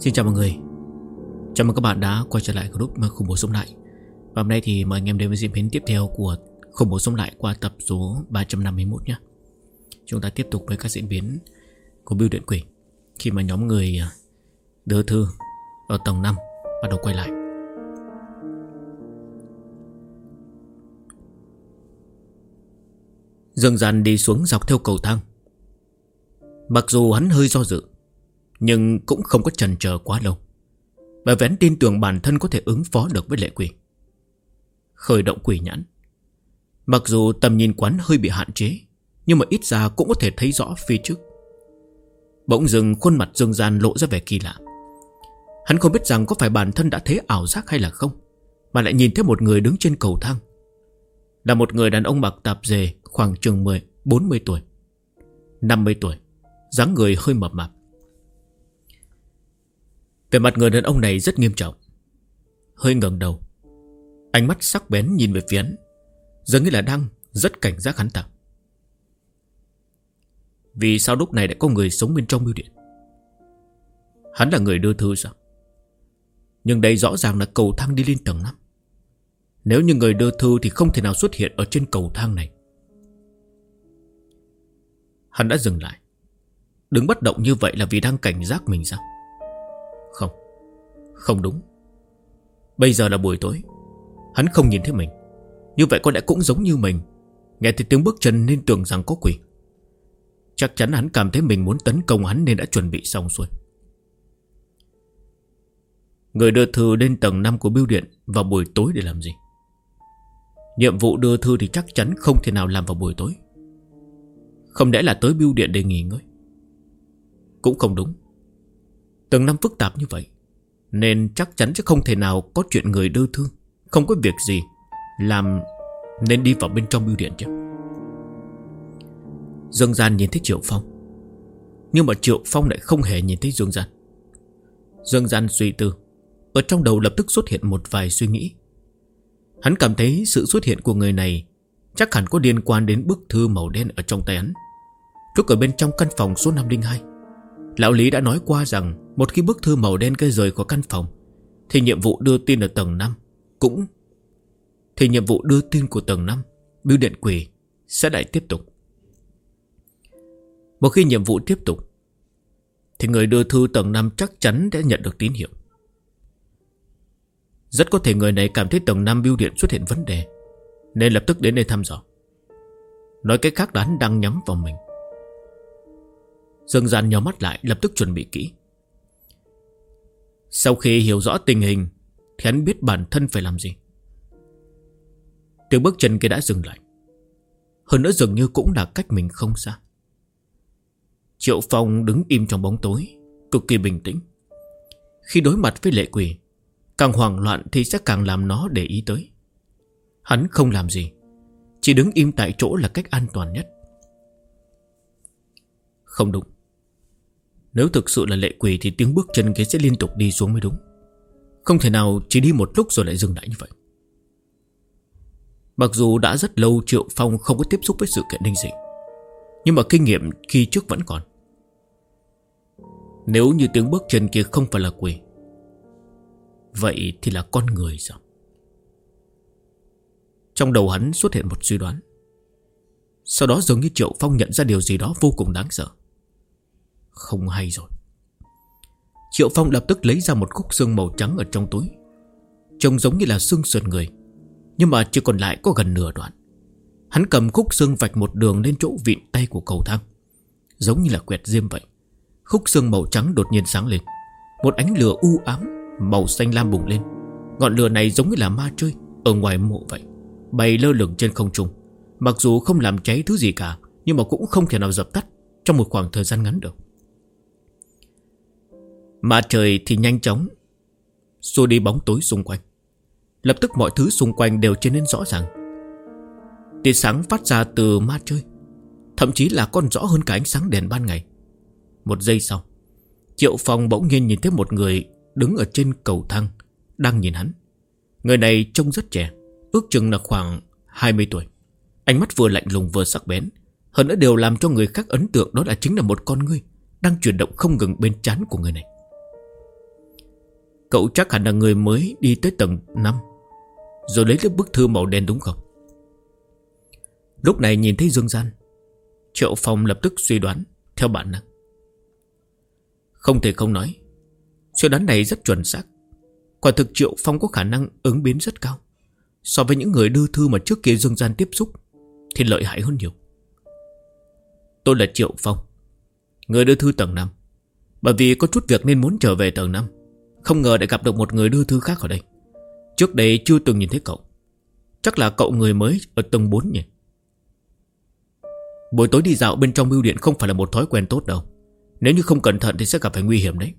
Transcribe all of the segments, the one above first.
Xin chào mọi người. Chào mừng các bạn đã quay trở lại group Khủng Bố Sống Lại. Và hôm nay thì mời anh em đến với diễn biến tiếp theo của Khủng Bố Sống Lại qua tập số 351 nhé. Chúng ta tiếp tục với các diễn biến của Bưu Điện Quỷ khi mà nhóm người đưa thư ở tầng 5 bắt đầu quay lại. Dương Gian đi xuống dọc theo cầu thang. Mặc dù hắn hơi do dự, nhưng cũng không có chần chờ quá lâu, bởi vì hắn tin tưởng bản thân có thể ứng phó được với lệ quỷ. Khởi động quỷ nhãn. Mặc dù tầm nhìn quán hơi bị hạn chế, nhưng mà ít ra cũng có thể thấy rõ phía trước. Bỗng dưng khuôn mặt Dương Gian lộ ra vẻ kỳ lạ. Hắn không biết rằng có phải bản thân đã thấy ảo giác hay là không, mà lại nhìn thấy một người đứng trên cầu thang. Là một người đàn ông mặc tạp dề, khoảng chừng 40 tuổi, 50 tuổi, dáng người hơi mập mạp. Về mặt người đàn ông này rất nghiêm trọng, hơi ngẩng đầu, ánh mắt sắc bén nhìn về phía hắn, dường như là đang rất cảnh giác hắn ta. Vì sao lúc này lại có người sống bên trong bưu điện? Hắn là người đưa thư sao? Nhưng đây rõ ràng là cầu thang đi lên tầng 5. Nếu như người đưa thư thì không thể nào xuất hiện ở trên cầu thang này. Hắn đã dừng lại. Đứng bất động như vậy là vì đang cảnh giác mình sao? Không, không đúng. Bây giờ là buổi tối, hắn không nhìn thấy mình. Như vậy có lẽ cũng giống như mình, nghe thấy tiếng bước chân nên tưởng rằng có quỷ. Chắc chắn hắn cảm thấy mình muốn tấn công hắn nên đã chuẩn bị xong xuôi. Người đưa thư lên tầng 5 của bưu điện vào buổi tối để làm gì? Nhiệm vụ đưa thư thì chắc chắn không thể nào làm vào buổi tối. Không lẽ là tới bưu điện để nghỉ ngơi? Cũng không đúng. Tầng 5 phức tạp như vậy, nên chắc chắn sẽ không thể nào có chuyện người đưa thư không có việc gì làm nên đi vào bên trong bưu điện chứ. Dương Gian nhìn thấy Triệu Phong, nhưng mà Triệu Phong lại không hề nhìn thấy Dương Gian. Dương Gian suy tư, ở trong đầu lập tức xuất hiện một vài suy nghĩ. Hắn cảm thấy sự xuất hiện của người này chắc hẳn có liên quan đến bức thư màu đen ở trong tay hắn. Lúc ở bên trong căn phòng số 502, lão Lý đã nói qua rằng một khi bức thư màu đen kia rời khỏi căn phòng thì nhiệm vụ đưa tin ở tầng 5 nhiệm vụ đưa tin của tầng 5 bưu điện quỷ sẽ lại tiếp tục. Một khi nhiệm vụ tiếp tục thì người đưa thư tầng 5 chắc chắn đã nhận được tín hiệu. Rất có thể người này cảm thấy tầng 5 bưu điện xuất hiện vấn đề, nên lập tức đến đây thăm dò. Nói cách khác là hắn đang nhắm vào mình. Dương Gian nhắm mắt lại, lập tức chuẩn bị kỹ. Sau khi hiểu rõ tình hình thì hắn biết bản thân phải làm gì. Tiếng bước chân kia đã dừng lại, hơn nữa dường như cũng là cách mình không xa. Triệu Phong đứng im trong bóng tối, cực kỳ bình tĩnh. Khi đối mặt với lệ quỷ, càng hoảng loạn thì sẽ càng làm nó để ý tới. Hắn không làm gì, chỉ đứng im tại chỗ là cách an toàn nhất. Không đúng. Nếu thực sự là lệ quỷ thì tiếng bước chân kia sẽ liên tục đi xuống mới đúng. Không thể nào chỉ đi một lúc rồi lại dừng lại như vậy. Mặc dù đã rất lâu Triệu Phong không có tiếp xúc với sự kiện linh dị, nhưng mà kinh nghiệm khi trước vẫn còn. Nếu như tiếng bước chân kia không phải là quỷ, vậy thì là con người sao? Trong đầu hắn xuất hiện một suy đoán. Sau đó dường như Triệu Phong nhận ra điều gì đó vô cùng đáng sợ. Không hay rồi. Triệu Phong lập tức lấy ra một khúc xương màu trắng ở trong túi, trông giống như là xương sườn người, nhưng mà chỉ còn lại có gần nửa đoạn. Hắn cầm khúc xương vạch một đường lên chỗ vịn tay của cầu thang, giống như là quẹt diêm vậy. Khúc xương màu trắng đột nhiên sáng lên, một ánh lửa u ám màu xanh lam bùng lên. Ngọn lửa này giống như là ma chơi ở ngoài mộ vậy, bay lơ lửng trên không trung. Mặc dù không làm cháy thứ gì cả, nhưng mà cũng không thể nào dập tắt trong một khoảng thời gian ngắn được. Ma trời thì nhanh chóng xua đi bóng tối xung quanh. Lập tức mọi thứ xung quanh đều trở nên rõ ràng. Tia sáng phát ra từ ma chơi thậm chí là còn rõ hơn cả ánh sáng đèn ban ngày. Một giây sau, Triệu Phong bỗng nhiên nhìn thấy một người đứng ở trên cầu thang, đang nhìn hắn. Người này trông rất trẻ, ước chừng là khoảng 20 tuổi. Ánh mắt vừa lạnh lùng vừa sắc bén. Hơn nữa điều làm cho người khác ấn tượng đó là chính là một con ngươi đang chuyển động không ngừng bên trán của người này. Cậu chắc hẳn là người mới đi tới tầng 5 rồi lấy được bức thư màu đen đúng không? Lúc này nhìn thấy Dương Gian, Triệu Phong lập tức suy đoán theo bản năng. Không thể không nói, suy đoán này rất chuẩn xác. Quả thực Triệu Phong có khả năng ứng biến rất cao. So với những người đưa thư mà trước kia Dương Gian tiếp xúc thì lợi hại hơn nhiều. Tôi là Triệu Phong, người đưa thư tầng 5. Bởi vì có chút việc nên muốn trở về tầng 5. Không ngờ lại gặp được một người đưa thư khác ở đây. Trước đây chưa từng nhìn thấy cậu. Chắc là cậu người mới ở tầng 4 nhỉ? Buổi tối đi dạo bên trong bưu điện không phải là một thói quen tốt đâu. Nếu như không cẩn thận thì sẽ gặp phải nguy hiểm đấy.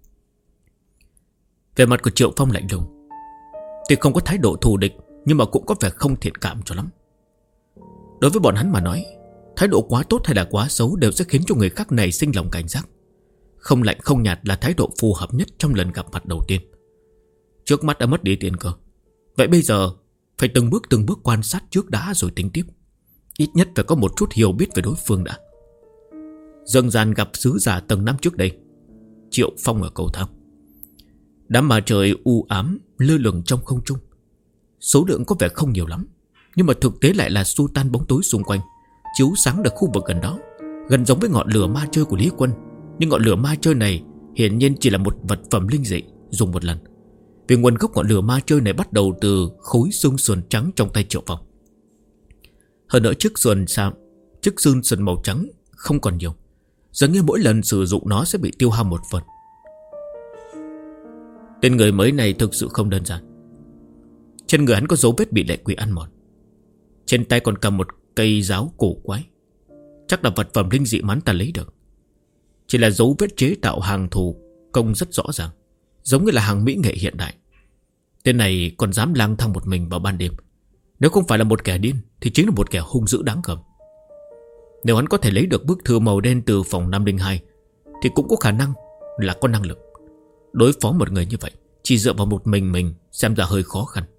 Về mặt của Triệu Phong lạnh lùng, thì không có thái độ thù địch, nhưng mà cũng có vẻ không thiện cảm cho lắm. Đối với bọn hắn mà nói, thái độ quá tốt hay là quá xấu đều sẽ khiến cho người khác nảy sinh lòng cảnh giác. Không lạnh không nhạt là thái độ phù hợp nhất trong lần gặp mặt đầu tiên. Trước mắt đã mất đi tiền cơ, vậy bây giờ phải từng bước quan sát trước đã rồi tính tiếp. Ít nhất phải có một chút hiểu biết về đối phương đã. Dương Gian gặp sứ giả tầng 5 trước đây, Triệu Phong ở cầu thang. Đám mà trời u ám lơ lửng trong không trung. Số lượng có vẻ không nhiều lắm, nhưng mà thực tế lại là xua tan bóng tối xung quanh, chiếu sáng được khu vực gần đó, gần giống với ngọn lửa ma chơi của Lý Quân. Nhưng ngọn lửa ma chơi này hiển nhiên chỉ là một vật phẩm linh dị dùng một lần. Vì nguồn gốc ngọn lửa ma chơi này bắt đầu từ khối xương sườn trắng trong tay Triệu Phong. Hơn nữa chiếc xương sườn màu trắng không còn nhiều, dường như mỗi lần sử dụng nó sẽ bị tiêu hao một phần. Tên người mới này thực sự không đơn giản. Trên người hắn có dấu vết bị lệ quỷ ăn mòn, trên tay còn cầm một cây giáo cổ quái. Chắc là vật phẩm linh dị mà hắn ta lấy được. Chỉ là dấu vết chế tạo hàng thủ công rất rõ ràng, giống như là hàng mỹ nghệ hiện đại. Tên này còn dám lang thang một mình vào ban đêm. Nếu không phải là một kẻ điên thì chính là một kẻ hung dữ đáng gờm. Nếu hắn có thể lấy được bức thư màu đen từ phòng 502 thì cũng có khả năng là có năng lực. Đối phó một người như vậy chỉ dựa vào một mình xem ra hơi khó khăn.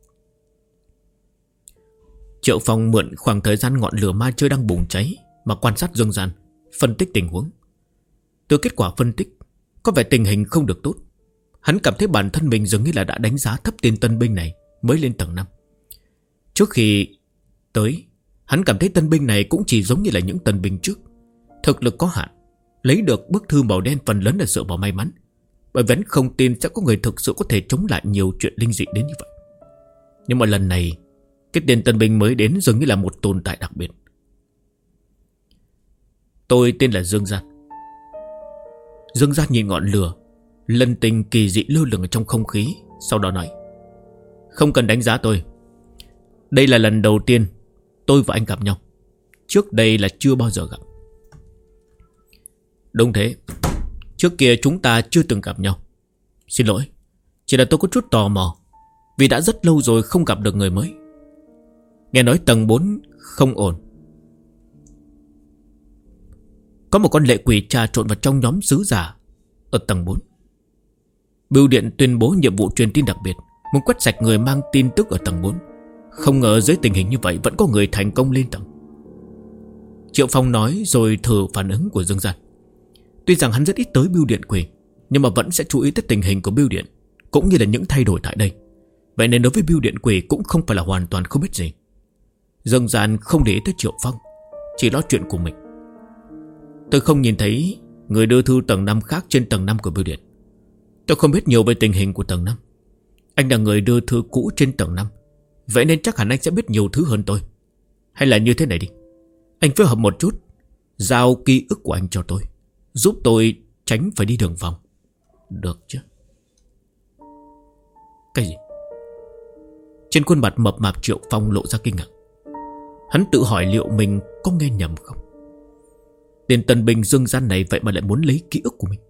Triệu Phong mượn khoảng thời gian ngọn lửa ma chơi đang bùng cháy mà quan sát Dương Gian, phân tích tình huống. Từ kết quả phân tích, có vẻ tình hình không được tốt. Hắn cảm thấy bản thân mình dường như là đã đánh giá thấp tên tân binh này mới lên tầng 5. Trước khi tới, hắn cảm thấy tân binh này cũng chỉ giống như là những tân binh trước, thực lực có hạn. Lấy được bức thư màu đen phần lớn là dựa vào may mắn, bởi vì hắn không tin sẽ có người thực sự có thể chống lại nhiều chuyện linh dị đến như vậy. Nhưng mà lần này, cái tên tân binh mới đến dường như là một tồn tại đặc biệt. Tôi tên là Dương Gian. Dương Gian nhìn ngọn lửa lân tình kỳ dị lơ lửng ở trong không khí, sau đó nói: không cần đánh giá tôi. Đây là lần đầu tiên tôi và anh gặp nhau. Trước đây là chưa bao giờ gặp. Đúng thế, trước kia chúng ta chưa từng gặp nhau. Xin lỗi, chỉ là tôi có chút tò mò, vì đã rất lâu rồi không gặp được người mới. Nghe nói tầng 4 không ổn. Có một con lệ quỷ trà trộn vào trong nhóm sứ giả ở tầng 4. Bưu điện tuyên bố nhiệm vụ truyền tin đặc biệt, muốn quét sạch người mang tin tức ở tầng 4. Không ngờ dưới tình hình như vậy vẫn có người thành công lên tầng. Triệu Phong nói rồi thử phản ứng của Dương Gian. Tuy rằng hắn rất ít tới bưu điện quỷ, nhưng mà vẫn sẽ chú ý tới tình hình của bưu điện, cũng như là những thay đổi tại đây. Vậy nên đối với bưu điện quỷ cũng không phải là hoàn toàn không biết gì. Dương Gian không để ý tới Triệu Phong, chỉ lo chuyện của mình. Tôi không nhìn thấy người đưa thư tầng 5 khác trên tầng 5 của bưu điện. Tôi không biết nhiều về tình hình của tầng 5. Anh là người đưa thư cũ trên tầng 5, vậy nên chắc hẳn anh sẽ biết nhiều thứ hơn tôi. Hay là như thế này đi, anh phối hợp một chút, giao ký ức của anh cho tôi, giúp tôi tránh phải đi đường vòng, được chứ? Cái gì? Trên khuôn mặt mập mạp Triệu Phong lộ ra kinh ngạc. Hắn tự hỏi liệu mình có nghe nhầm không. Tên tân binh Dương Gian này vậy mà lại muốn lấy ký ức của mình.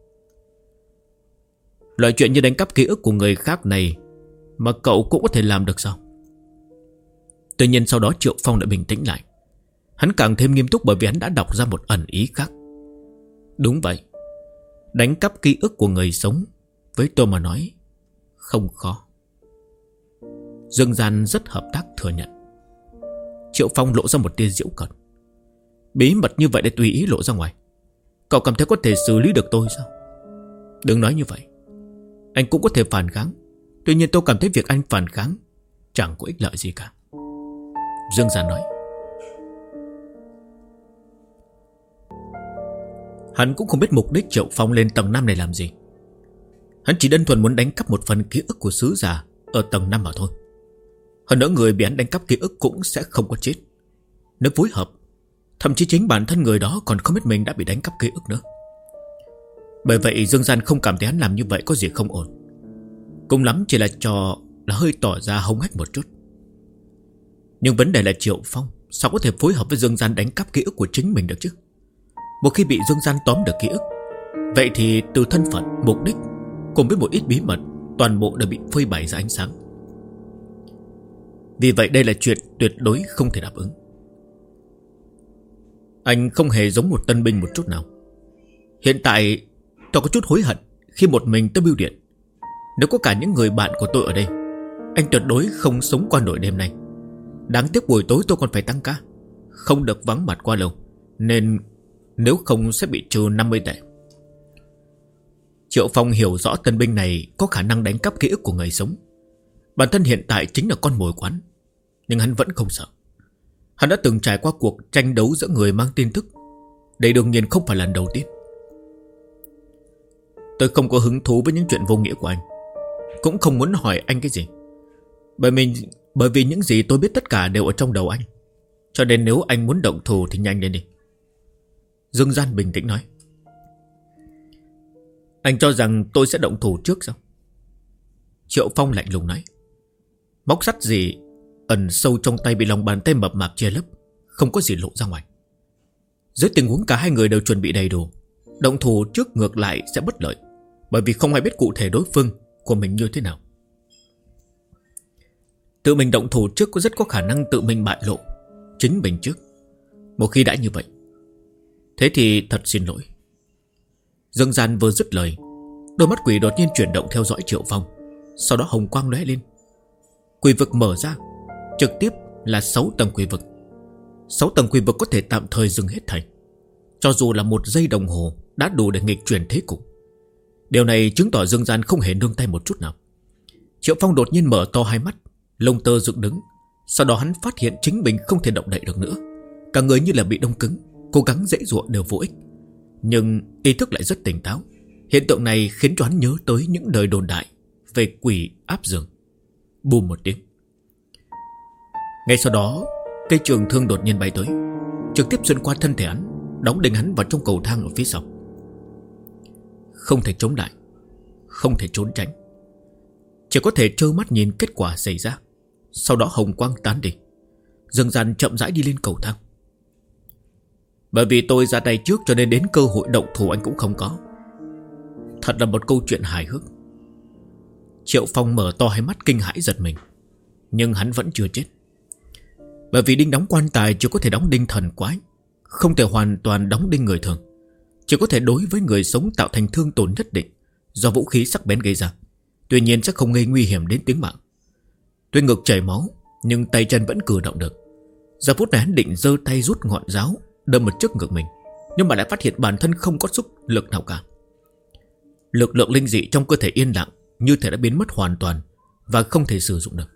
Loại chuyện như đánh cắp ký ức của người khác này mà cậu cũng có thể làm được sao? Tuy nhiên sau đó Triệu Phong lại bình tĩnh lại. Hắn càng thêm nghiêm túc bởi vì hắn đã đọc ra một ẩn ý khác. Đúng vậy, đánh cắp ký ức của người sống với tôi mà nói không khó. Dương Gian rất hợp tác thừa nhận. Triệu Phong lộ ra một tia giễu cợt. Bí mật như vậy để tùy ý lộ ra ngoài, cậu cảm thấy có thể xử lý được tôi sao? Đừng nói như vậy. Anh cũng có thể phản kháng. Tuy nhiên tôi cảm thấy việc anh phản kháng chẳng có ích lợi gì cả. Dương Gian nói. Hắn cũng không biết mục đích Triệu Phong lên tầng 5 này làm gì. Hắn chỉ đơn thuần muốn đánh cắp một phần ký ức của sứ giả ở tầng 5 mà thôi. Hơn nữa người bị hắn đánh cắp ký ức cũng sẽ không có chết. Nếu phối hợp, thậm chí chính bản thân người đó còn không biết mình đã bị đánh cắp ký ức nữa. Bởi vậy Dương Gian không cảm thấy hắn làm như vậy có gì không ổn. Cùng lắm chỉ là hơi tỏ ra hống hách một chút. Nhưng vấn đề là Triệu Phong sao có thể phối hợp với Dương Gian đánh cắp ký ức của chính mình được chứ? Một khi bị Dương Gian tóm được ký ức, vậy thì từ thân phận, mục đích cùng với một ít bí mật, toàn bộ đều bị phơi bày ra ánh sáng. Vì vậy đây là chuyện tuyệt đối không thể đáp ứng. Anh không hề giống một tân binh một chút nào. Hiện tại tôi có chút hối hận khi một mình tới bưu điện. Nếu có cả những người bạn của tôi ở đây, anh tuyệt đối không sống qua nổi đêm nay. Đáng tiếc buổi tối tôi còn phải tăng ca, không được vắng mặt qua lâu, nên nếu không sẽ bị trừ 50 tệ. Triệu Phong hiểu rõ tân binh này có khả năng đánh cắp ký ức của người sống. Bản thân hiện tại chính là con mồi quán, nhưng hắn vẫn không sợ. Hắn đã từng trải qua cuộc tranh đấu giữa người mang tin tức. Đây đương nhiên không phải lần đầu tiên. Tôi không có hứng thú với những chuyện vô nghĩa của anh, cũng không muốn hỏi anh cái gì. Bởi vì những gì tôi biết tất cả đều ở trong đầu anh. Cho nên nếu anh muốn động thủ thì nhanh lên đi. Dương Gian bình tĩnh nói. Anh cho rằng tôi sẽ động thủ trước sao? Triệu Phong lạnh lùng nói. Móc sắt gì ẩn sâu trong tay bị lòng bàn tay mập mạp che lấp, không có gì lộ ra ngoài. Dưới tình huống cả hai người đều chuẩn bị đầy đủ, động thủ trước ngược lại sẽ bất lợi, bởi vì không ai biết cụ thể đối phương của mình như thế nào. Tự mình động thủ trước có rất có khả năng tự mình bại lộ chính mình trước. Một khi đã như vậy, thế thì thật xin lỗi. Dương Gian vừa dứt lời, đôi mắt quỷ đột nhiên chuyển động theo dõi Triệu Phong. Sau đó hồng quang lóe lên, quỷ vực mở ra, trực tiếp là 6 tầng quỷ vực. 6 tầng quỷ vực có thể tạm thời dừng hết thảy. Cho dù là 1 giây đồng hồ đã đủ để nghịch chuyển thế cục. Điều này chứng tỏ Dương Gian không hề nương tay một chút nào. Triệu Phong đột nhiên mở to hai mắt, lông tơ dựng đứng. Sau đó hắn phát hiện chính mình không thể động đậy được nữa. Cả người như là bị đông cứng, cố gắng giãy giụa đều vô ích. Nhưng ý thức lại rất tỉnh táo. Hiện tượng này khiến cho hắn nhớ tới những lời đồn đại về quỷ áp giường. Bùm một tiếng. Ngay sau đó, cây trường thương đột nhiên bay tới, trực tiếp xuyên qua thân thể hắn, đóng đinh hắn vào trong cầu thang ở phía sau. Không thể chống lại, không thể trốn tránh, chỉ có thể trơ mắt nhìn kết quả xảy ra. Sau đó hồng quang tán đi, Dương Gian chậm rãi đi lên cầu thang. Bởi vì tôi ra tay trước cho nên đến cơ hội động thủ anh cũng không có. Thật là một câu chuyện hài hước. Triệu Phong mở to hai mắt kinh hãi giật mình. Nhưng hắn vẫn chưa chết. Bởi vì đinh đóng quan tài chỉ có thể đóng đinh thần quái, không thể hoàn toàn đóng đinh người thường. Chỉ có thể đối với người sống tạo thành thương tổn nhất định do vũ khí sắc bén gây ra. Tuy nhiên sẽ không gây nguy hiểm đến tính mạng. Tuy ngực chảy máu, nhưng tay chân vẫn cử động được. Giờ phút này hắn định giơ tay rút ngọn giáo đâm một trước ngực mình, nhưng mà lại phát hiện bản thân không có sức lực nào cả. Lực lượng linh dị trong cơ thể yên lặng, như thể đã biến mất hoàn toàn và không thể sử dụng được.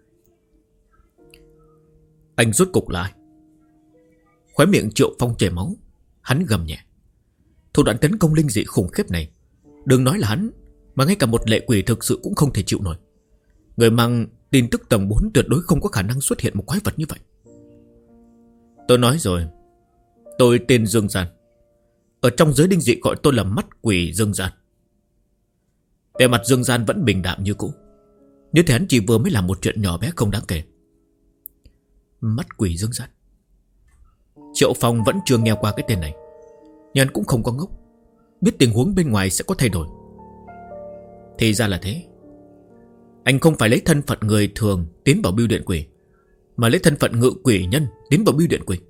Anh rốt cục lại. Khóe miệng Triệu Phong chảy máu, hắn gầm nhẹ. Thủ đoạn tấn công linh dị khủng khiếp này, đừng nói là hắn, mà ngay cả một lệ quỷ thực sự cũng không thể chịu nổi. Người mang tin tức tầng 4 tuyệt đối không có khả năng xuất hiện một quái vật như vậy. Tôi nói rồi, tôi tên Dương Gian. Ở trong giới linh dị gọi tôi là mắt quỷ Dương Gian. Vẻ mặt Dương Gian vẫn bình đạm như cũ, như thể hắn chỉ vừa mới làm một chuyện nhỏ bé không đáng kể. Mắt quỷ Dương Gian. Triệu Phong vẫn chưa nghe qua cái tên này, nhưng hắn cũng không có ngốc, biết tình huống bên ngoài sẽ có thay đổi. Thì ra là thế. Anh không phải lấy thân phận người thường tiến vào bưu điện quỷ, mà lấy thân phận ngự quỷ nhân tiến vào bưu điện quỷ.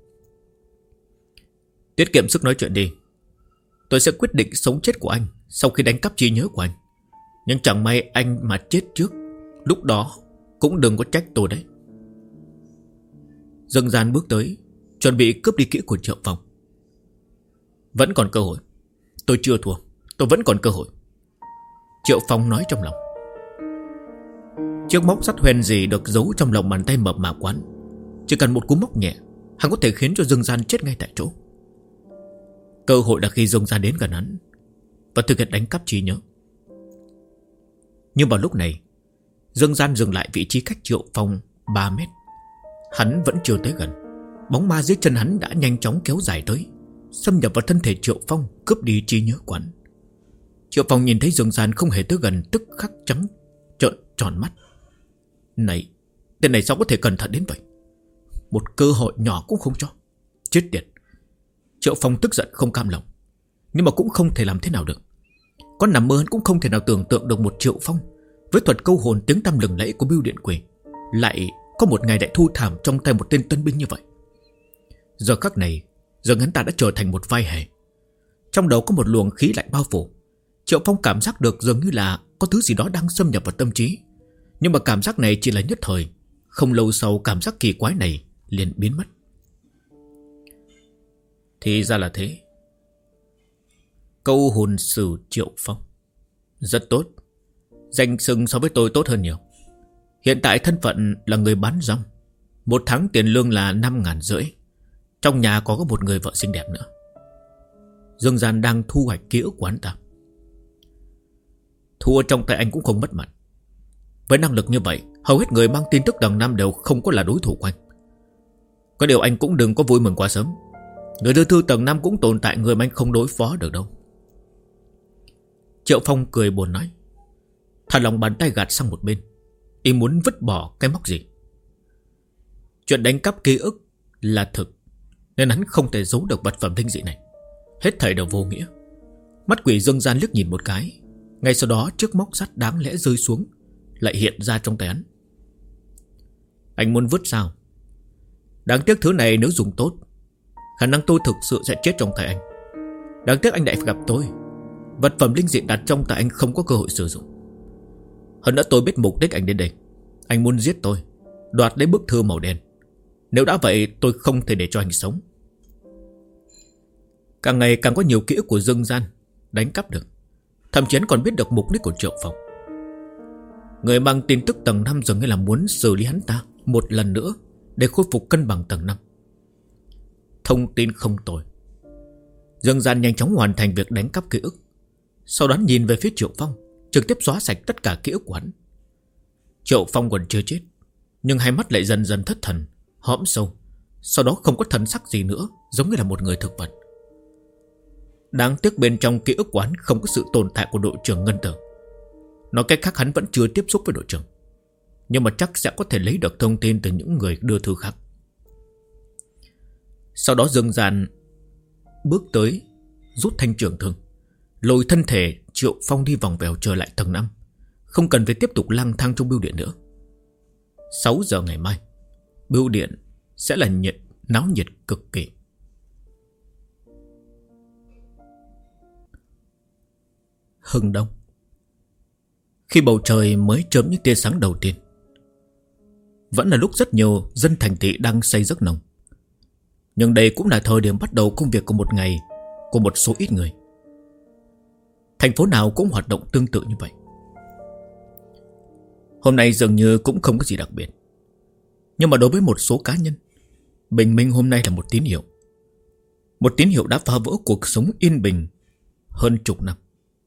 Tiết kiệm sức nói chuyện đi. Tôi sẽ quyết định sống chết của anh sau khi đánh cắp trí nhớ của anh. Nhưng chẳng may anh mà chết trước, lúc đó cũng đừng có trách tôi đấy. Dương Gian bước tới, chuẩn bị cướp đi kỹ của Triệu Phong. Vẫn còn cơ hội. Tôi chưa thua, tôi vẫn còn cơ hội. Triệu Phong nói trong lòng. Chiếc móc sắt hoen gì được giấu trong lòng bàn tay mập mạp quán. Chỉ cần một cú móc nhẹ, hắn có thể khiến cho Dương Gian chết ngay tại chỗ. Cơ hội là khi Dương Gian đến gần hắn và thực hiện đánh cắp trí nhớ. Nhưng vào lúc này, Dương Gian dừng lại vị trí cách Triệu Phong 3 mét. Hắn vẫn chưa tới gần. Bóng ma dưới chân hắn đã nhanh chóng kéo dài tới, xâm nhập vào thân thể Triệu Phong, cướp đi trí nhớ quán. Triệu Phong nhìn thấy Dương Gian không hề tới gần, tức khắc trắng trợn tròn mắt. Này, tên này sao có thể cẩn thận đến vậy? Một cơ hội nhỏ cũng không cho. Chết tiệt. Triệu Phong tức giận không cam lòng, nhưng mà cũng không thể làm thế nào được. Có nằm mơ hắn cũng không thể nào tưởng tượng được một Triệu Phong với thuật câu hồn tiếng tăm lừng lẫy của Bưu Điện Quỷ lại có một ngày đại thu thảm trong tay một tên tân binh như vậy. Giờ khắc này, giờ hắn ta đã trở thành một vai hề. Trong đầu có một luồng khí lạnh bao phủ. Triệu Phong cảm giác được dường như là có thứ gì đó đang xâm nhập vào tâm trí. Nhưng mà cảm giác này chỉ là nhất thời. Không lâu sau cảm giác kỳ quái này liền biến mất. Thì ra là thế. Câu hồn sử Triệu Phong. Rất tốt. Danh xưng so với tôi tốt hơn nhiều. Hiện tại thân phận là người bán rong. 1 tháng tiền lương là 5.500. Trong nhà có một người vợ xinh đẹp nữa. Dương Gian đang thu hoạch ký ức của hắn ta. Thua trong tay anh cũng không mất mặt. Với năng lực như vậy, hầu hết người mang tin tức tầng 5 đều không có là đối thủ của anh. Có điều anh cũng đừng có vui mừng quá sớm. Người đưa thư tầng 5 cũng tồn tại người mà anh không đối phó được đâu. Triệu Phong cười buồn nói. Thả lòng bàn tay gạt sang một bên. Ý muốn vứt bỏ cái móc gì. Chuyện đánh cắp ký ức là thực, nên hắn không thể giấu được vật phẩm linh dị này. Hết thảy đều vô nghĩa. Mắt quỷ Dương Gian liếc nhìn một cái. Ngay sau đó chiếc móc sắt đáng lẽ rơi xuống lại hiện ra trong tay hắn. Anh muốn vứt sao? Đáng tiếc thứ này nếu dùng tốt, khả năng tôi thực sự sẽ chết trong tay anh. Đáng tiếc anh lại phải gặp tôi. Vật phẩm linh dị đặt trong tay anh không có cơ hội sử dụng. Hơn nữa tôi biết mục đích anh đến đây. Anh muốn giết tôi, đoạt lấy bức thư màu đen. Nếu đã vậy tôi không thể để cho anh sống. Càng ngày càng có nhiều ký ức của Dương Gian đánh cắp được. Thậm chí còn biết được mục đích của Triệu Phong. Người mang tin tức tầng 5 dường như là muốn xử lý hắn ta một lần nữa để khôi phục cân bằng tầng 5. Thông tin không tồi. Dương Gian nhanh chóng hoàn thành việc đánh cắp ký ức. Sau đó nhìn về phía Triệu Phong, trực tiếp xóa sạch tất cả ký ức của hắn. Triệu Phong còn chưa chết, nhưng hai mắt lại dần dần thất thần, hõm sâu. Sau đó không có thần sắc gì nữa, giống như là một người thực vật. Đáng tiếc bên trong ký ức của hắn không có sự tồn tại của đội trưởng Ngân Tử. Nói cách khác hắn vẫn chưa tiếp xúc với đội trưởng, nhưng mà chắc sẽ có thể lấy được thông tin từ những người đưa thư khác. Sau đó Dương Gian bước tới, rút thanh trường thương, lôi thân thể Triệu Phong đi vòng vèo trở lại tầng 5. Không cần phải tiếp tục lang thang trong bưu điện nữa. 6 giờ ngày mai, bưu điện sẽ là náo nhiệt cực kỳ. Hừng đông. Khi bầu trời mới chớm những tia sáng đầu tiên, vẫn là lúc rất nhiều dân thành thị đang say giấc nồng. Nhưng đây cũng là thời điểm bắt đầu công việc của một ngày của một số ít người. Thành phố nào cũng hoạt động tương tự như vậy. Hôm nay dường như cũng không có gì đặc biệt. Nhưng mà đối với một số cá nhân, bình minh hôm nay là một tín hiệu. Một tín hiệu đã phá vỡ cuộc sống yên bình hơn chục năm.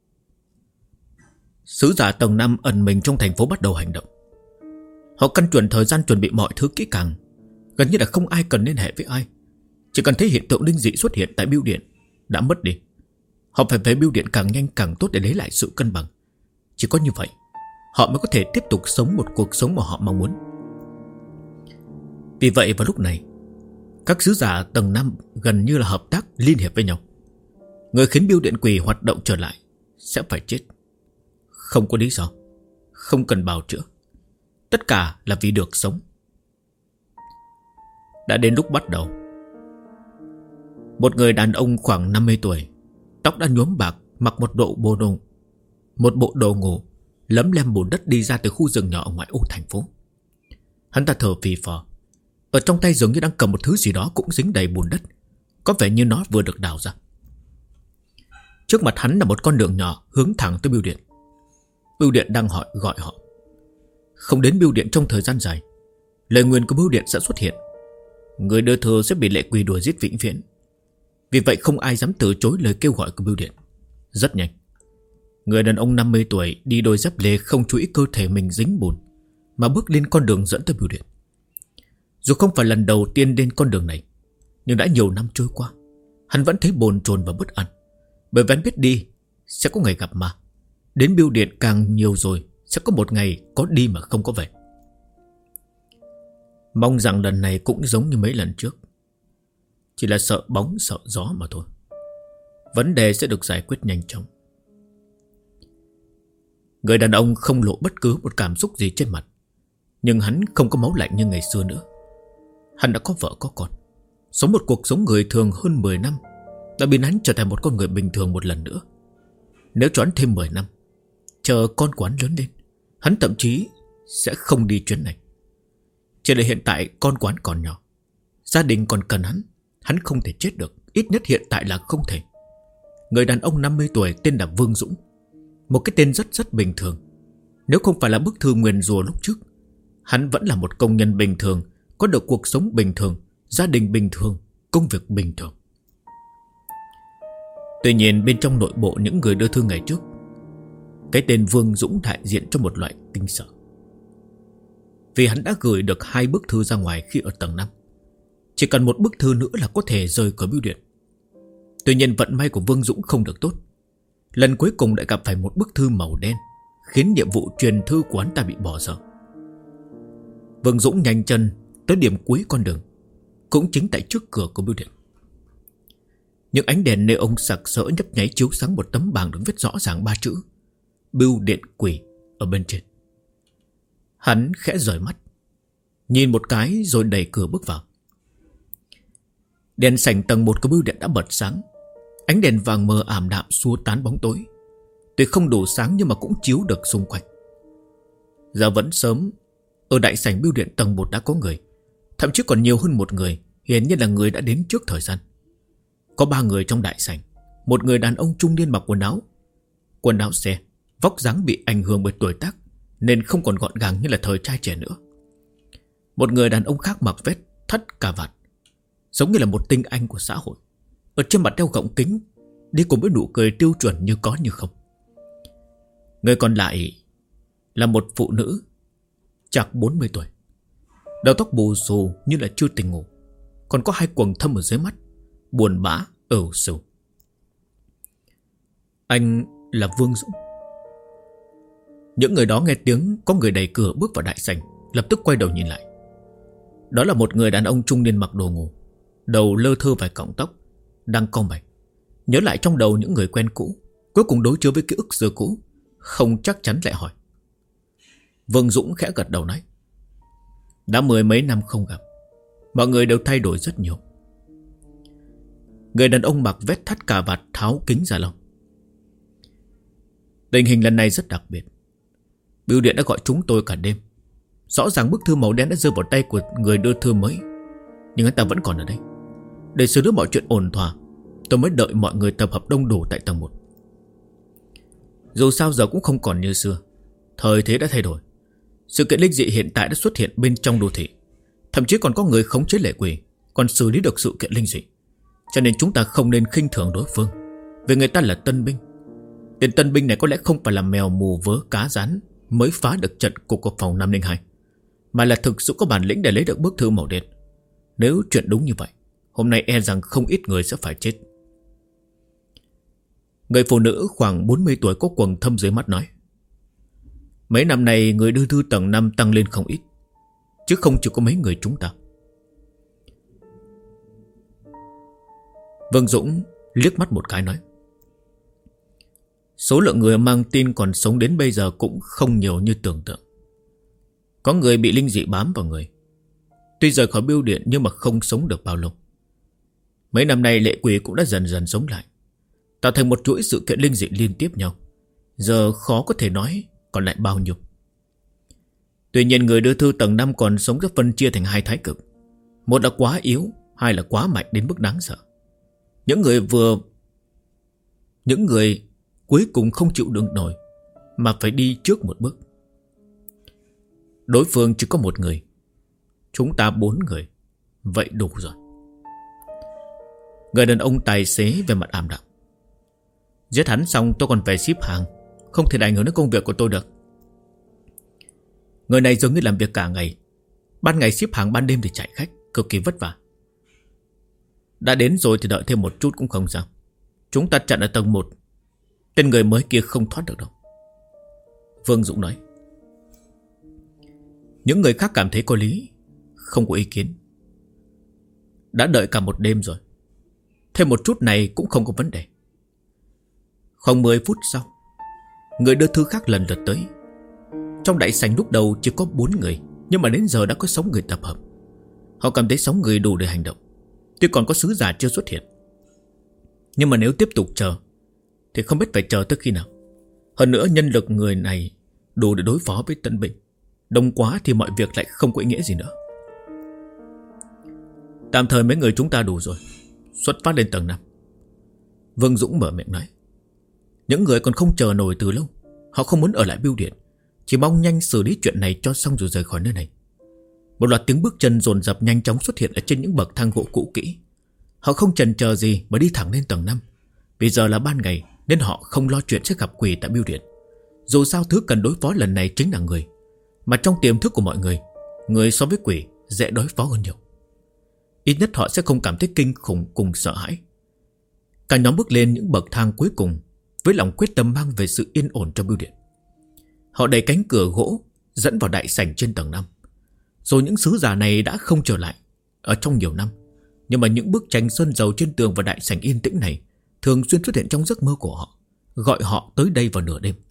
Sứ giả tầng 5 ẩn mình trong thành phố bắt đầu hành động. Họ căn chuẩn thời gian chuẩn bị mọi thứ kỹ càng. Gần như là không ai cần liên hệ với ai. Chỉ cần thấy hiện tượng linh dị xuất hiện tại bưu điện đã mất đi. Họ phải về bưu điện càng nhanh càng tốt để lấy lại sự cân bằng. Chỉ có như vậy họ mới có thể tiếp tục sống một cuộc sống mà họ mong muốn. Vì vậy vào lúc này, các sứ giả tầng 5 gần như là hợp tác liên hiệp với nhau. Người khiến bưu điện quỷ hoạt động trở lại sẽ phải chết. Không có lý do, không cần bào chữa. Tất cả là vì được sống. Đã đến lúc bắt đầu. Một người đàn ông khoảng 50 tuổi, tóc đã nhuốm bạc, mặc một bộ đồ ngủ, lấm lem bùn đất đi ra từ khu rừng nhỏ ở ngoại ô thành phố. Hắn ta thở phì phò. Ở trong tay dường như đang cầm một thứ gì đó cũng dính đầy bùn đất, có vẻ như nó vừa được đào ra. Trước mặt hắn là một con đường nhỏ hướng thẳng tới bưu điện. Bưu điện đang gọi họ. không đến bưu điện trong thời gian dài, lời nguyền của bưu điện sẽ xuất hiện. Người đưa thư sẽ bị lệ quỷ đuổi giết vĩnh viễn. Vì vậy không ai dám từ chối lời kêu gọi của bưu điện. Rất nhanh, người đàn ông 50 tuổi đi đôi dép lê không chú ý cơ thể mình dính bùn mà bước lên con đường dẫn tới bưu điện. Dù không phải lần đầu tiên lên con đường này, nhưng đã nhiều năm trôi qua, hắn vẫn thấy bồn chồn và bất an. Bởi vì hắn biết đi sẽ có ngày gặp ma. Đến bưu điện càng nhiều rồi, sẽ có một ngày có đi mà không có về. Mong rằng lần này cũng giống như mấy lần trước, chỉ là sợ bóng sợ gió mà thôi. Vấn đề sẽ được giải quyết nhanh chóng. Người đàn ông không lộ bất cứ một cảm xúc gì trên mặt, nhưng hắn không có máu lạnh như ngày xưa nữa. Hắn đã có vợ có con, sống một cuộc sống người thường hơn 10 năm, đã biến hắn trở thành một con người bình thường một lần nữa. Nếu cho hắn thêm 10 năm, chờ con của hắn lớn lên, hắn thậm chí sẽ không đi chuyến này. Chỉ là hiện tại con của hắn còn nhỏ, gia đình còn cần hắn, hắn không thể chết được. Ít nhất hiện tại là không thể. Người đàn ông 50 tuổi tên là Vương Dũng, một cái tên rất bình thường. Nếu không phải là bức thư nguyền rủa lúc trước, hắn vẫn là một công nhân bình thường, có được cuộc sống bình thường, gia đình bình thường, công việc bình thường. Tuy nhiên bên trong nội bộ những người đưa thư ngày trước, cái tên Vương Dũng đại diện cho một loại kinh sợ. Vì hắn đã gửi được 2 bức thư ra ngoài khi ở tầng 5. Chỉ cần một bức thư nữa là có thể rời khỏi bưu điện. Tuy nhiên vận may của Vương Dũng không được tốt. Lần cuối cùng đã gặp phải một bức thư màu đen, khiến nhiệm vụ truyền thư của hắn ta bị bỏ dở. Vương Dũng nhanh chân tới điểm cuối con đường, cũng chính tại trước cửa của bưu điện. Những ánh đèn neon sặc sỡ nhấp nháy chiếu sáng một tấm bảng được viết rõ ràng 3 chữ Bưu điện quỷ ở bên trên. Hắn khẽ rời mắt, nhìn một cái rồi đẩy cửa bước vào. Đèn sảnh tầng 1 của bưu điện đã bật sáng. Ánh đèn vàng mờ ảm đạm xua tán bóng tối. Tuy không đủ sáng nhưng mà cũng chiếu được xung quanh. Giờ vẫn sớm. Ở đại sảnh bưu điện tầng 1 đã có người, thậm chí còn nhiều hơn một người. Hiển nhiên là người đã đến trước thời gian. Có 3 người trong đại sảnh. Một người đàn ông trung niên mặc quần áo xe, vóc dáng bị ảnh hưởng bởi tuổi tác nên không còn gọn gàng như là thời trai trẻ nữa. Một người đàn ông khác mặc vest thắt cà vạt, giống như là một tinh anh của xã hội. Ở trên mặt đeo gọng kính, đi cùng với nụ cười tiêu chuẩn như có như không. Người còn lại là một phụ nữ chạc 40 tuổi, đầu tóc bù xù như là chưa tỉnh ngủ, còn có 2 quầng thâm ở dưới mắt, buồn bã ẩu sầu. Anh là Vương Dũng. Những người đó nghe tiếng có người đẩy cửa bước vào đại sảnh, lập tức quay đầu nhìn lại. Đó là một người đàn ông trung niên mặc đồ ngủ, đầu lơ thơ vài cọng tóc, đang cau mày. Nhớ lại trong đầu những người quen cũ, cuối cùng đối chiếu với ký ức xưa cũ, không chắc chắn lại hỏi. Vương Dũng khẽ gật đầu nói: đã 10 mấy năm không gặp, mọi người đều thay đổi rất nhiều. Người đàn ông mặc vest thắt cà vạt tháo kính ra lông. Tình hình lần này rất đặc biệt. Bưu điện đã gọi chúng tôi cả đêm. Rõ ràng bức thư màu đen đã rơi vào tay của người đưa thư mới, nhưng anh ta vẫn còn ở đây. Để xử lý mọi chuyện ổn thỏa, tôi mới đợi mọi người tập hợp đông đủ tại tầng 1. Dù sao giờ cũng không còn như xưa. Thời thế đã thay đổi. Sự kiện linh dị hiện tại đã xuất hiện bên trong đô thị. Thậm chí còn có người khống chế lệ quỷ, còn xử lý được sự kiện linh dị. Cho nên chúng ta không nên khinh thường đối phương, vì người ta là tân binh. Tên tân binh này có lẽ không phải là mèo mù vớ cá rán mới phá được trận của phòng 502, mà là thực sự có bản lĩnh để lấy được bức thư màu đen. Nếu chuyện đúng như vậy, hôm nay e rằng không ít người sẽ phải chết. Người phụ nữ khoảng 40 tuổi có quầng thâm dưới mắt nói: mấy năm nay người đưa thư tầng 5 tăng lên không ít, chứ không chỉ có mấy người chúng ta. Vương Dũng liếc mắt một cái nói: số lượng người mang tin còn sống đến bây giờ cũng không nhiều như tưởng tượng. Có người bị linh dị bám vào người, tuy rời khỏi bưu điện nhưng mà không sống được bao lâu. Mấy năm nay lệ quỷ cũng đã dần dần sống lại, tạo thành một chuỗi sự kiện linh dị liên tiếp nhau. Giờ khó có thể nói còn lại bao nhiêu. Tuy nhiên người đưa thư tầng 5 còn sống rất phân chia thành 2 thái cực. Một là quá yếu, 2 là quá mạnh đến mức đáng sợ. Những người cuối cùng không chịu đựng nổi mà phải đi trước một bước. Đối phương chỉ có một người, chúng ta 4 người, vậy đủ rồi. Người đàn ông tài xế về mặt ảm đạm. Giết hắn xong tôi còn phải ship hàng, không thể ảnh hưởng đến công việc của tôi được. Người này dường như làm việc cả ngày, ban ngày ship hàng, ban đêm thì chạy khách, cực kỳ vất vả. Đã đến rồi thì đợi thêm một chút cũng không sao. Chúng ta chặn ở tầng 1, tên người mới kia không thoát được đâu. Vương Dũng nói. Những người khác cảm thấy có lý, không có ý kiến. Đã đợi cả một đêm rồi, thêm một chút này cũng không có vấn đề. Khoảng 10 phút sau, người đưa thư khác lần lượt tới. Trong đại sảnh lúc đầu chỉ có 4 người, nhưng mà đến giờ đã có 6 người tập hợp. Họ cảm thấy 6 người đủ để hành động. Tuy còn có sứ giả chưa xuất hiện, nhưng mà nếu tiếp tục chờ thì không biết phải chờ tới khi nào. Hơn nữa nhân lực người này đủ để đối phó với Tân Bình. Đông quá thì mọi việc lại không có ý nghĩa gì nữa. Tạm thời mấy người chúng ta đủ rồi, xuất phát lên tầng 5. Vương Dũng mở miệng nói. Những người còn không chờ nổi từ lâu. Họ không muốn ở lại bưu điện, chỉ mong nhanh xử lý chuyện này cho xong rồi rời khỏi nơi này. Một loạt tiếng bước chân dồn dập nhanh chóng xuất hiện ở trên những bậc thang gỗ cũ kỹ. Họ không chần chờ gì mà đi thẳng lên tầng 5. Vì giờ là ban ngày nên họ không lo chuyện sẽ gặp quỷ tại bưu điện. Dù sao thứ cần đối phó lần này chính là người, mà trong tiềm thức của mọi người, người so với quỷ dễ đối phó hơn nhiều. Ít nhất họ sẽ không cảm thấy kinh khủng cùng sợ hãi. Cả nhóm bước lên những bậc thang cuối cùng với lòng quyết tâm mang về sự yên ổn cho bưu điện. Họ đẩy cánh cửa gỗ dẫn vào đại sảnh trên tầng 5. Rồi những sứ giả này đã không trở lại ở trong nhiều năm, nhưng mà những bức tranh sơn dầu trên tường và đại sảnh yên tĩnh này thường xuyên xuất hiện trong giấc mơ của họ, gọi họ tới đây vào nửa đêm.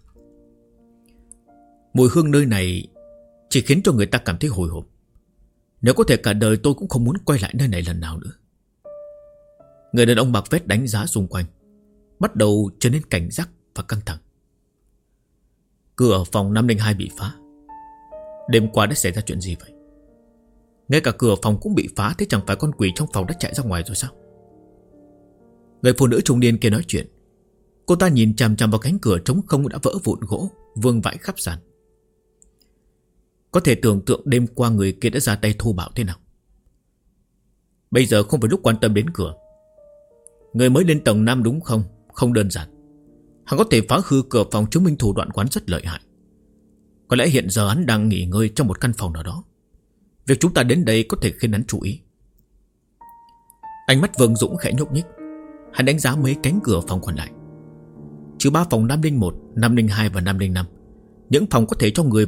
Mùi hương nơi này chỉ khiến cho người ta cảm thấy hồi hộp. Nếu có thể cả đời tôi cũng không muốn quay lại nơi này lần nào nữa. Người đàn ông mặc vest đánh giá xung quanh, bắt đầu trở nên cảnh giác và căng thẳng. Cửa phòng 502 bị phá. Đêm qua đã xảy ra chuyện gì vậy? Ngay cả cửa phòng cũng bị phá, thế chẳng phải con quỷ trong phòng đã chạy ra ngoài rồi sao? Người phụ nữ trung niên kia nói chuyện. Cô ta nhìn chằm chằm vào cánh cửa trống không đã vỡ vụn gỗ vương vãi khắp sàn. Có thể tưởng tượng đêm qua người kia đã ra tay thô bạo thế nào. Bây giờ không phải lúc quan tâm đến cửa. Người mới lên tầng 5 đúng không? Không đơn giản. Hắn có thể phá hư cửa phòng, chứng minh thủ đoạn quán rất lợi hại. Có lẽ hiện giờ hắn đang nghỉ ngơi trong một căn phòng nào đó. Việc chúng ta đến đây có thể khiến hắn chú ý. Ánh mắt Vương Dũng khẽ nhúc nhích. Hắn đánh giá mấy cánh cửa phòng còn lại. Trừ 3 phòng 501, 502 và 505, những phòng có thể cho người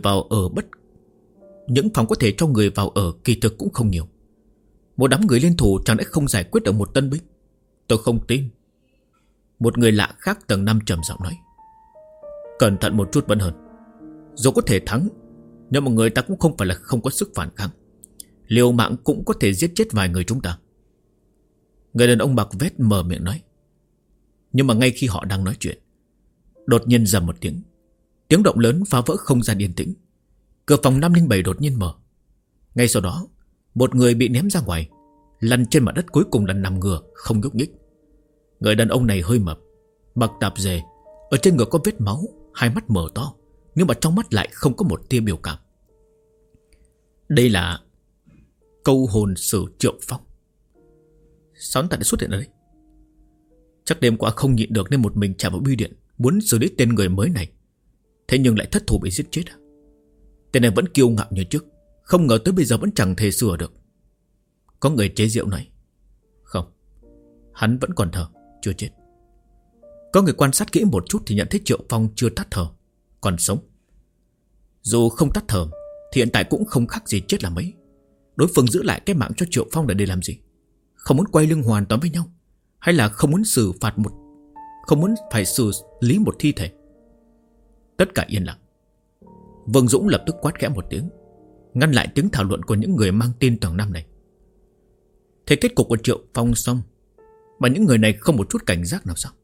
vào ở kỳ thực cũng không nhiều. Một đám người liên thủ chẳng lẽ không giải quyết được một tân binh? Tôi không tin. Một người lạ khác tầng 5 trầm giọng nói. Cẩn thận một chút vẫn hơn. Dù có thể thắng, nhưng mà người ta cũng không phải là không có sức phản kháng. Liều mạng cũng có thể giết chết vài người chúng ta. Người đàn ông mặc vest mở miệng nói. Nhưng mà ngay khi họ đang nói chuyện, đột nhiên rầm một tiếng. Tiếng động lớn phá vỡ không gian yên tĩnh. Cửa phòng 507 đột nhiên mở. Ngay sau đó, một người bị ném ra ngoài, lăn trên mặt đất, cuối cùng là nằm ngửa không nhúc nhích. Người đàn ông này hơi mập, mặc tạp dề, ở trên ngực có vết máu, hai mắt mở to, nhưng mà trong mắt lại không có một tia biểu cảm. Đây là câu hồn sử Triệu Phong. Sao hắn ta đã xuất hiện ở đây? Chắc đêm qua không nhịn được nên một mình chạy vào bưu điện, muốn xử lý tên người mới này. Thế nhưng lại thất thủ bị giết chết à? Tên này vẫn kiêu ngạo như trước, không ngờ tới bây giờ vẫn chẳng thể sửa được. Có người chế giễu nói. Không, hắn vẫn còn thở, chưa chết. Có người quan sát kỹ một chút thì nhận thấy Triệu Phong chưa tắt thở, còn sống. Dù không tắt thở thì hiện tại cũng không khác gì chết là mấy. Đối phương giữ lại cái mạng cho Triệu Phong là để làm gì? Không muốn quay lưng hoàn toàn với nhau, hay là không muốn không muốn phải xử lý một thi thể? Tất cả yên lặng. Vương Dũng lập tức quát khẽ một tiếng, ngăn lại tiếng thảo luận của những người mang tin tầng 5 này. Thế kết cục của Triệu Phong xong mà những người này không một chút cảnh giác nào sao?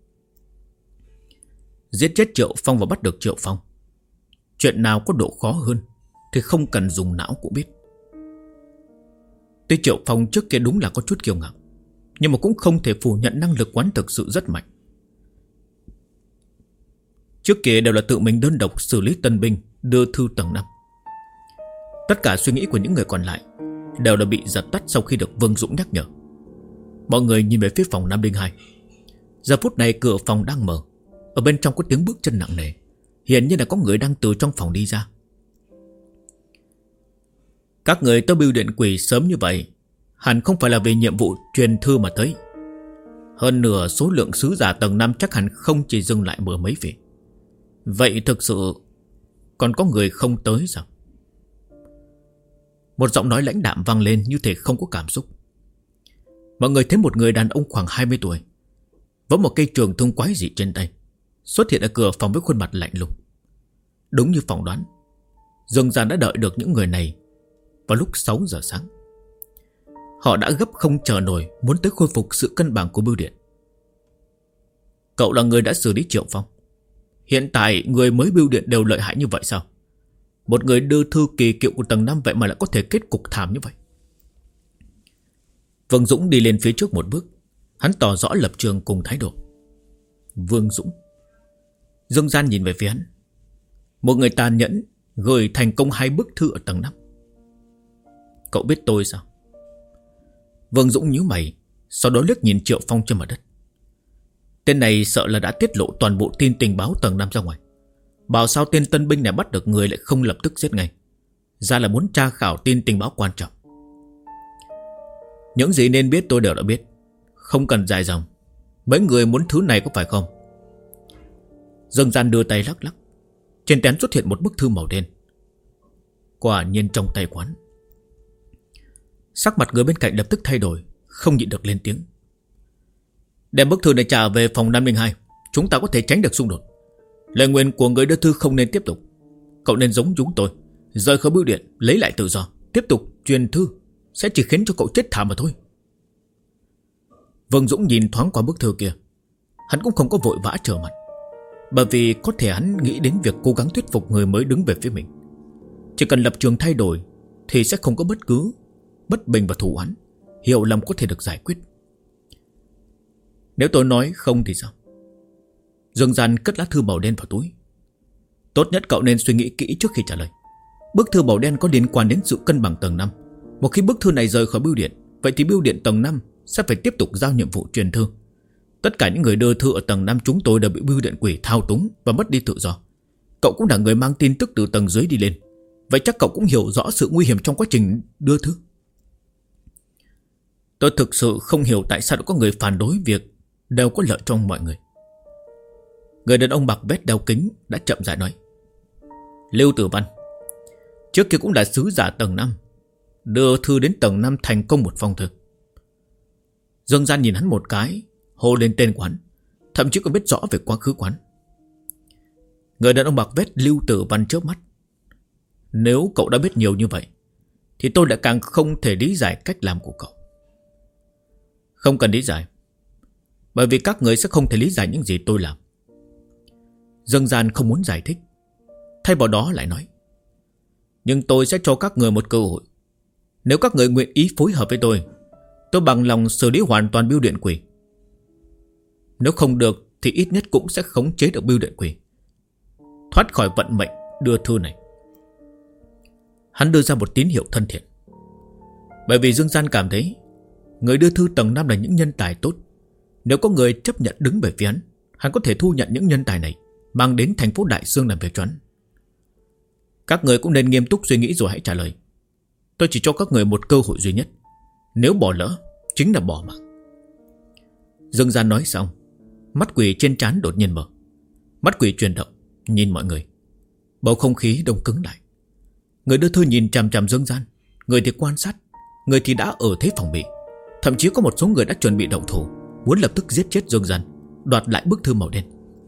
Giết chết Triệu Phong và bắt được Triệu Phong, chuyện nào có độ khó hơn thì không cần dùng não cũng biết. Tuy Triệu Phong trước kia đúng là có chút kiêu ngạo, nhưng mà cũng không thể phủ nhận năng lực quán thực sự rất mạnh. Trước kia đều là tự mình đơn độc xử lý tân binh, đưa thư tầng 5. Tất cả suy nghĩ của những người còn lại đều đã bị dập tắt sau khi được Vương Dũng nhắc nhở. Mọi người nhìn về phía phòng 502. Giờ phút này cửa phòng đang mở. Ở bên trong có tiếng bước chân nặng nề. Hiển nhiên là có người đang từ trong phòng đi ra. Các người tới bưu điện quỷ sớm như vậy hẳn không phải là vì nhiệm vụ truyền thư mà tới. Hơn nửa số lượng sứ giả tầng 5 chắc hẳn không chỉ dừng lại mười mấy vị. Vậy thực sự còn có người không tới sao? Một giọng nói lãnh đạm vang lên như thể không có cảm xúc. Mọi người thấy một người đàn ông khoảng 20 tuổi với một cây trường thương quái dị trên tay xuất hiện ở cửa phòng với khuôn mặt lạnh lùng. Đúng như phỏng đoán, Dương Gian đã đợi được những người này vào lúc 6 giờ sáng. Họ đã gấp không chờ nổi muốn tới khôi phục sự cân bằng của bưu điện. Cậu là người đã xử lý Triệu Phong. Hiện tại người mới bưu điện đều lợi hại như vậy sao? Một người đưa thư kỳ cựu của tầng 5 vậy mà lại có thể kết cục thảm như vậy. Vương Dũng đi lên phía trước một bước. Hắn tỏ rõ lập trường cùng thái độ. Vương Dũng. Dương Gian nhìn về phía hắn. Một người tàn nhẫn gửi thành công 2 bức thư ở tầng 5. Cậu biết tôi sao? Vương Dũng nhíu mày, sau đó liếc nhìn Triệu Phong trên mặt đất. Tên này sợ là đã tiết lộ toàn bộ tin tình báo tầng 5 ra ngoài. Bảo sao tên tân binh này bắt được người lại không lập tức giết ngay. Ra là muốn tra khảo tin tình báo quan trọng. Những gì nên biết tôi đều đã biết. Không cần dài dòng. Mấy người muốn thứ này có phải không? Dương Gian đưa tay lắc lắc. Trên tén xuất hiện một bức thư màu đen. Quả nhiên trong tay quán. Sắc mặt người bên cạnh lập tức thay đổi, không nhịn được lên tiếng. Đem bức thư này trả về phòng 502. Chúng ta có thể tránh được xung đột. Lời nguyền của người đưa thư không nên tiếp tục. Cậu nên giống chúng tôi, rời khỏi bưu điện, lấy lại tự do. Tiếp tục truyền thư sẽ chỉ khiến cho cậu chết thảm mà thôi. Vương Dũng nhìn thoáng qua bức thư kia. Hắn cũng không có vội vã trở mặt, bởi vì có thể hắn nghĩ đến việc cố gắng thuyết phục người mới đứng về phía mình. Chỉ cần lập trường thay đổi thì sẽ không có bất cứ bất bình và thù oán. Hiểu lầm có thể được giải quyết. Nếu tôi nói không thì sao? Dương Gian cất lá thư màu đen vào túi. Tốt nhất cậu nên suy nghĩ kỹ trước khi trả lời. Bức thư màu đen có liên quan đến sự cân bằng tầng 5. Một khi bức thư này rời khỏi bưu điện, vậy thì bưu điện tầng 5 sẽ phải tiếp tục giao nhiệm vụ truyền thư. Tất cả những người đưa thư ở tầng 5 chúng tôi đều bị bưu điện quỷ thao túng và mất đi tự do. Cậu cũng là người mang tin tức từ tầng dưới đi lên. Vậy chắc cậu cũng hiểu rõ sự nguy hiểm trong quá trình đưa thư. Tôi thực sự không hiểu tại sao đã có người phản đối việc đều có lợi cho mọi người. Người đàn ông bạc vét đeo kính đã chậm rãi nói. Lưu Tử Văn, trước kia cũng là sứ giả tầng 5, đưa thư đến tầng 5 thành công một phong thư. Dương Gian nhìn hắn một cái, hô lên tên quán, thậm chí còn biết rõ về quá khứ quán. Người đàn ông bạc vét Lưu Tử Văn chớp mắt. Nếu cậu đã biết nhiều như vậy thì tôi đã càng không thể lý giải cách làm của cậu. Không cần lý giải, bởi vì các người sẽ không thể lý giải những gì tôi làm. Dương Gian không muốn giải thích, thay vào đó lại nói. Nhưng tôi sẽ cho các người một cơ hội. Nếu các người nguyện ý phối hợp với tôi bằng lòng xử lý hoàn toàn bưu điện quỷ. Nếu không được thì ít nhất cũng sẽ khống chế được bưu điện quỷ, thoát khỏi vận mệnh đưa thư này. Hắn đưa ra một tín hiệu thân thiện, bởi vì Dương Gian cảm thấy người đưa thư tầng 5 là những nhân tài tốt. Nếu có người chấp nhận đứng về phía hắn có thể thu nhận những nhân tài này, mang đến thành phố Đại Sương làm việc cho hắn. Các người cũng nên nghiêm túc suy nghĩ rồi hãy trả lời. Tôi chỉ cho các người một cơ hội duy nhất. Nếu bỏ lỡ chính là bỏ mạng. Dương Gian nói xong, mắt quỷ trên trán đột nhiên mở. Mắt quỷ chuyển động, nhìn mọi người. Bầu không khí đông cứng lại. Người đưa thư nhìn chằm chằm Dương Gian, người thì quan sát, người thì đã ở thế phòng bị. Thậm chí có một số người đã chuẩn bị động thủ, muốn lập tức giết chết Dương Gian, đoạt lại bức thư màu đen.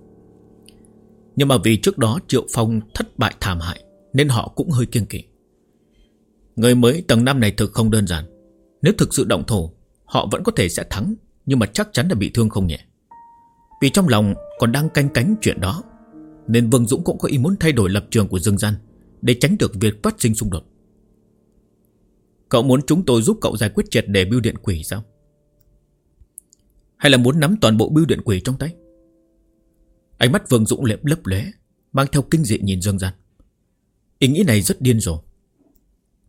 Nhưng mà vì trước đó Triệu Phong thất bại thảm hại nên họ cũng hơi kiêng kỵ. Người mới tầng 5 này thực không đơn giản. Nếu thực sự động thủ, họ vẫn có thể sẽ thắng, nhưng mà chắc chắn là bị thương không nhẹ. Vì trong lòng còn đang canh cánh chuyện đó, nên Vương Dũng cũng có ý muốn thay đổi lập trường của Dương Gian để tránh được việc phát sinh xung đột. Cậu muốn chúng tôi giúp cậu giải quyết triệt để bưu điện quỷ sao? Hay là muốn nắm toàn bộ bưu điện quỷ trong tay? Ánh mắt Vương Dũng lấp lóe, mang theo kinh dị nhìn Dương Gian. Ý nghĩ này rất điên rồ.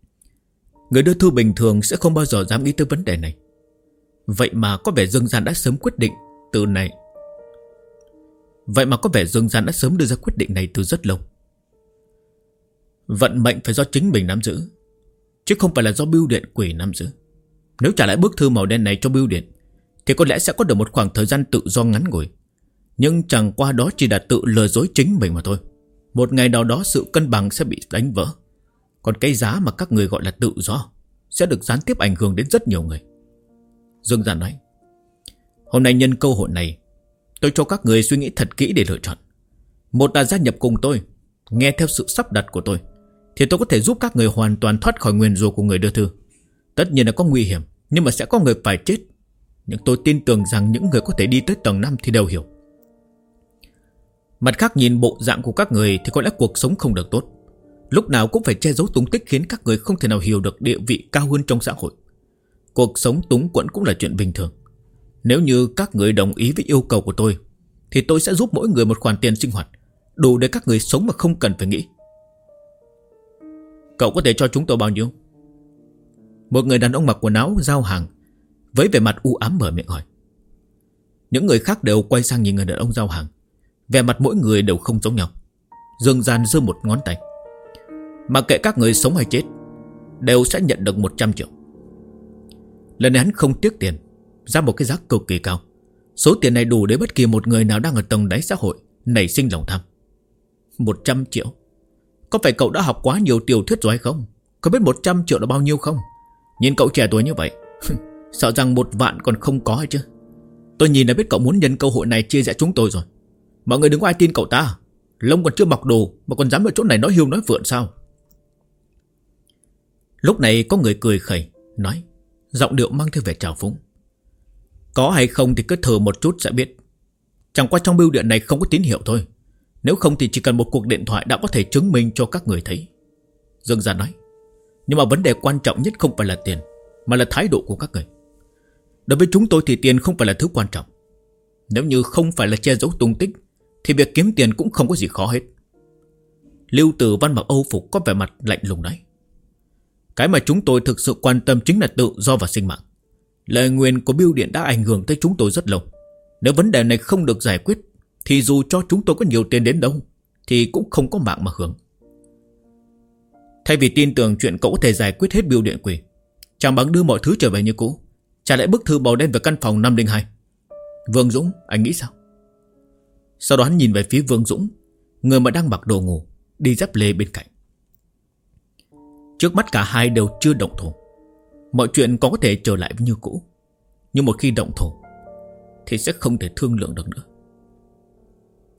Người đưa thư bình thường sẽ không bao giờ dám nghĩ tới vấn đề này. Vậy mà có vẻ Dương Gian đã sớm quyết định từ này. Vậy mà có vẻ Dương Gian đã sớm đưa ra quyết định này từ rất lâu. Vận mệnh phải do chính mình nắm giữ, chứ không phải là do bưu điện quỷ nắm giữ. Nếu trả lại bức thư màu đen này cho bưu điện thì có lẽ sẽ có được một khoảng thời gian tự do ngắn ngủi. Nhưng chẳng qua đó chỉ là tự lừa dối chính mình mà thôi. Một ngày nào đó sự cân bằng sẽ bị đánh vỡ. Còn cái giá mà các người gọi là tự do sẽ được gián tiếp ảnh hưởng đến rất nhiều người. Dương Gian nói: Hôm nay nhân cơ hội này, tôi cho các người suy nghĩ thật kỹ để lựa chọn. Một là gia nhập cùng tôi, nghe theo sự sắp đặt của tôi, thì tôi có thể giúp các người hoàn toàn thoát khỏi nguyền rủa của người đưa thư. Tất nhiên là có nguy hiểm, nhưng mà sẽ có người phải chết. Nhưng tôi tin tưởng rằng những người có thể đi tới tầng 5 thì đều hiểu. Mặt khác, nhìn bộ dạng của các người thì có lẽ cuộc sống không được tốt. Lúc nào cũng phải che giấu tung tích, khiến các người không thể nào hiểu được địa vị cao hơn trong xã hội. Cuộc sống túng quẫn cũng là chuyện bình thường. Nếu như các người đồng ý với yêu cầu của tôi, thì tôi sẽ giúp mỗi người một khoản tiền sinh hoạt, đủ để các người sống mà không cần phải nghĩ. Cậu có thể cho chúng tôi bao nhiêu? Một người đàn ông mặc quần áo giao hàng với vẻ mặt u ám mở miệng hỏi. Những người khác đều quay sang nhìn người đàn ông giao hàng. Vẻ mặt mỗi người đều không giống nhau. Dương Gian giơ một ngón tay. Mặc kệ các người sống hay chết, đều sẽ nhận được 100 triệu. Lần này hắn không tiếc tiền, ra một cái giá cực kỳ cao. Số tiền này đủ để bất kỳ một người nào đang ở tầng đáy xã hội nảy sinh lòng tham. 100 triệu? Có phải cậu đã học quá nhiều tiểu thuyết rồi hay không? Có biết 100 triệu là bao nhiêu không? Nhìn cậu trẻ tuổi như vậy, sợ rằng 1 vạn còn không có hay chứ. Tôi nhìn đã biết cậu muốn nhân cơ hội này chia rẽ chúng tôi rồi. Mọi người đừng có ai tin cậu ta. Lông còn chưa mặc đồ mà còn dám ở chỗ này nói hiêu nói vượn sao? Lúc này có người cười khẩy nói, giọng điệu mang theo vẻ trào phúng. Có hay không thì cứ thử một chút sẽ biết. Chẳng qua trong bưu điện này không có tín hiệu thôi. Nếu không thì chỉ cần một cuộc điện thoại đã có thể chứng minh cho các người thấy. Dương Gian nói. Nhưng mà vấn đề quan trọng nhất không phải là tiền, mà là thái độ của các người. Đối với chúng tôi thì tiền không phải là thứ quan trọng. Nếu như không phải là che giấu tung tích, thì việc kiếm tiền cũng không có gì khó hết. Lưu Tử Văn mặc Âu phục có vẻ mặt lạnh lùng nói. Cái mà chúng tôi thực sự quan tâm chính là tự do và sinh mạng. Lời nguyền của bưu điện đã ảnh hưởng tới chúng tôi rất lâu. Nếu vấn đề này không được giải quyết, thì dù cho chúng tôi có nhiều tiền đến đâu thì cũng không có mạng mà hưởng. Thay vì tin tưởng chuyện cậu có thể giải quyết hết bưu điện quỷ, chẳng bằng đưa mọi thứ trở về như cũ, trả lại bức thư màu đen về căn phòng 502. Vương Dũng, anh nghĩ sao? Sau đó hắn nhìn về phía Vương Dũng, người mà đang mặc đồ ngủ, đi dép lê bên cạnh. Trước mắt cả hai đều chưa động thủ. Mọi chuyện có thể trở lại như cũ, nhưng một khi động thủ thì sẽ không thể thương lượng được nữa.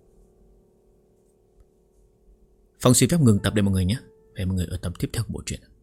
Phong xin phép ngừng tập đây mọi người nhé. Hẹn mọi người ở tập tiếp theo của bộ truyện.